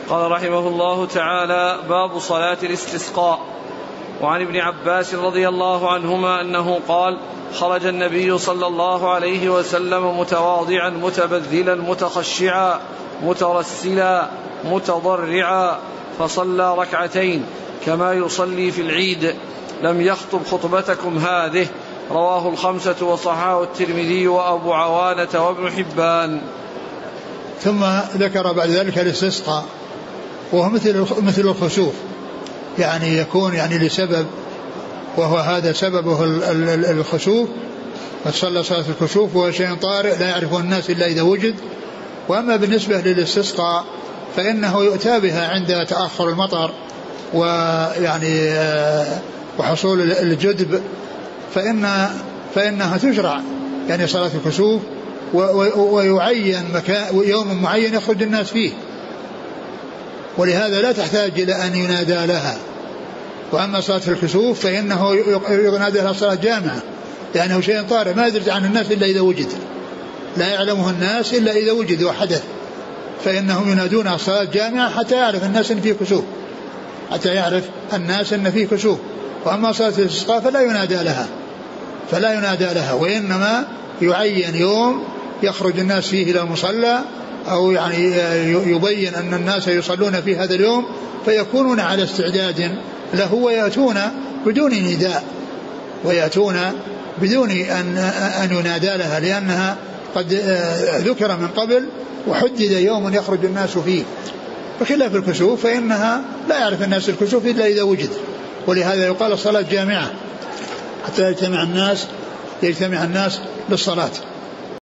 قال رحمه الله تعالى: باب صلاة الاستسقاء. وعن ابن عباس رضي الله عنهما أنه قال: خرج النبي صلى الله عليه وسلم متواضعا متبذلا متخشعا مترسلا متضرعا، فصلى ركعتين كما يصلي في العيد، لم يخطب خطبتكم هذه. رواه الخمسة وصححه الترمذي وأبو عوانة وابن حبان. ثم ذكر بعد ذلك الاستسقاء، وهو مثل الخسوف، يعني يكون يعني لسبب، وهو هذا سببه الخسوف، فصلى صلاة الكسوف وهو شيء طارئ لا يعرفه الناس إلا إذا وجد. وأما بالنسبة للاستسقاء فإنه يؤتى بها عند تأخر المطر ويعني وحصول الجدب، فإنها تشرع يعني صلاة الكسوف، ويعين مكان يوم معين يخرج الناس فيه، ولهذا لا تحتاج إلى أن ينادى لها. وأما صلاة الكسوف فإنه ينادى لها صلاة جامعة، لأنه شيء طارئ ما يدرج عن الناس إلا إذا وجد، لا يعلمه الناس إلا إذا وجد وحدث، فإنهم ينادونها صلاة جامعة حتى يعرف الناس أن فيه كسوف، حتى يعرف الناس أن فيه كسوف. وأما صلاة الاستسقاء فلا ينادى لها، وإنما يعين يوم يخرج الناس فيه إلى المصلى، أو يعني يبين أن الناس يصلون في هذا اليوم فيكونون على استعداد له، ويأتون بدون نداء، ويأتون بدون أن ينادى لها، لأنها قد ذكر من قبل وحدد يوم يخرج الناس فيه. بخلاف الكسوف فإنها لا يعرف الناس الكسوف إلا إذا وجد، ولهذا يقال الصلاة جامعة حتى يجتمع الناس للصلاة.